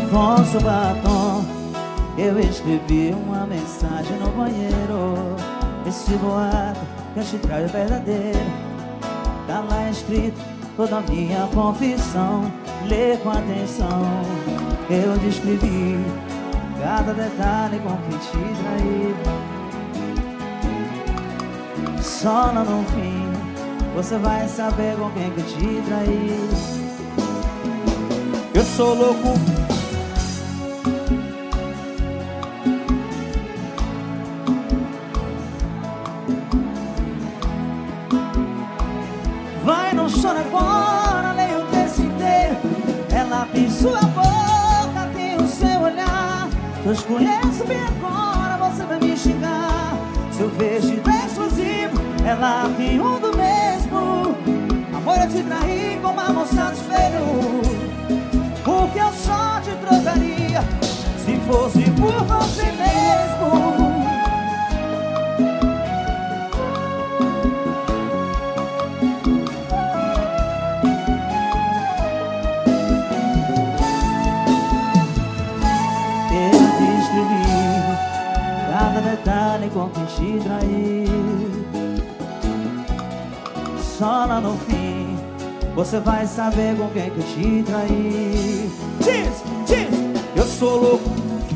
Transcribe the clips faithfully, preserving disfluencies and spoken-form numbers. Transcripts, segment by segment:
com seu batom. Eu escrevi uma mensagem no banheiro. Esse boato que eu te trago é verdadeiro. Tá lá escrito toda a minha confissão. Lê com atenção. Eu descrevi cada detalhe com que te traí. Só lá no fim você vai saber com quem que te traí. Eu sou louco. Vai no sono agora, leia o texto inteiro. Ela tem sua boca, tem o seu olhar. Se eu escolhesse bem agora, você vai me xingar. Se eu vejo de exclusivo, ela tem um do mesmo. Amor, eu te traí como a moça do espelho. Porque eu só te trocaria se fosse por você mesmo. Cada detalhe com quem te traí. Só lá no fim você vai saber com quem que eu te traí. Diz, diz, eu sou louco.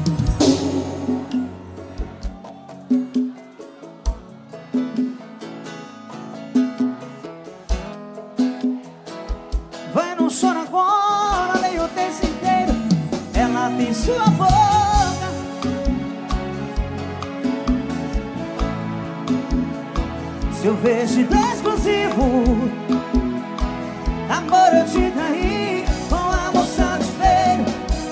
Vai no sono agora, leia o texto inteiro. Ela tem sua boca. Se eu vejo de exclusivo, amor, eu te traí com a moça do espelho.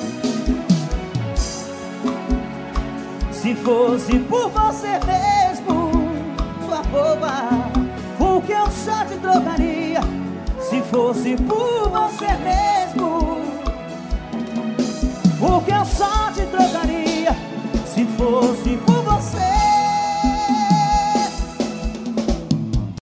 Se fosse por você mesmo, sua boba, porque eu só te trocaria se fosse por você mesmo.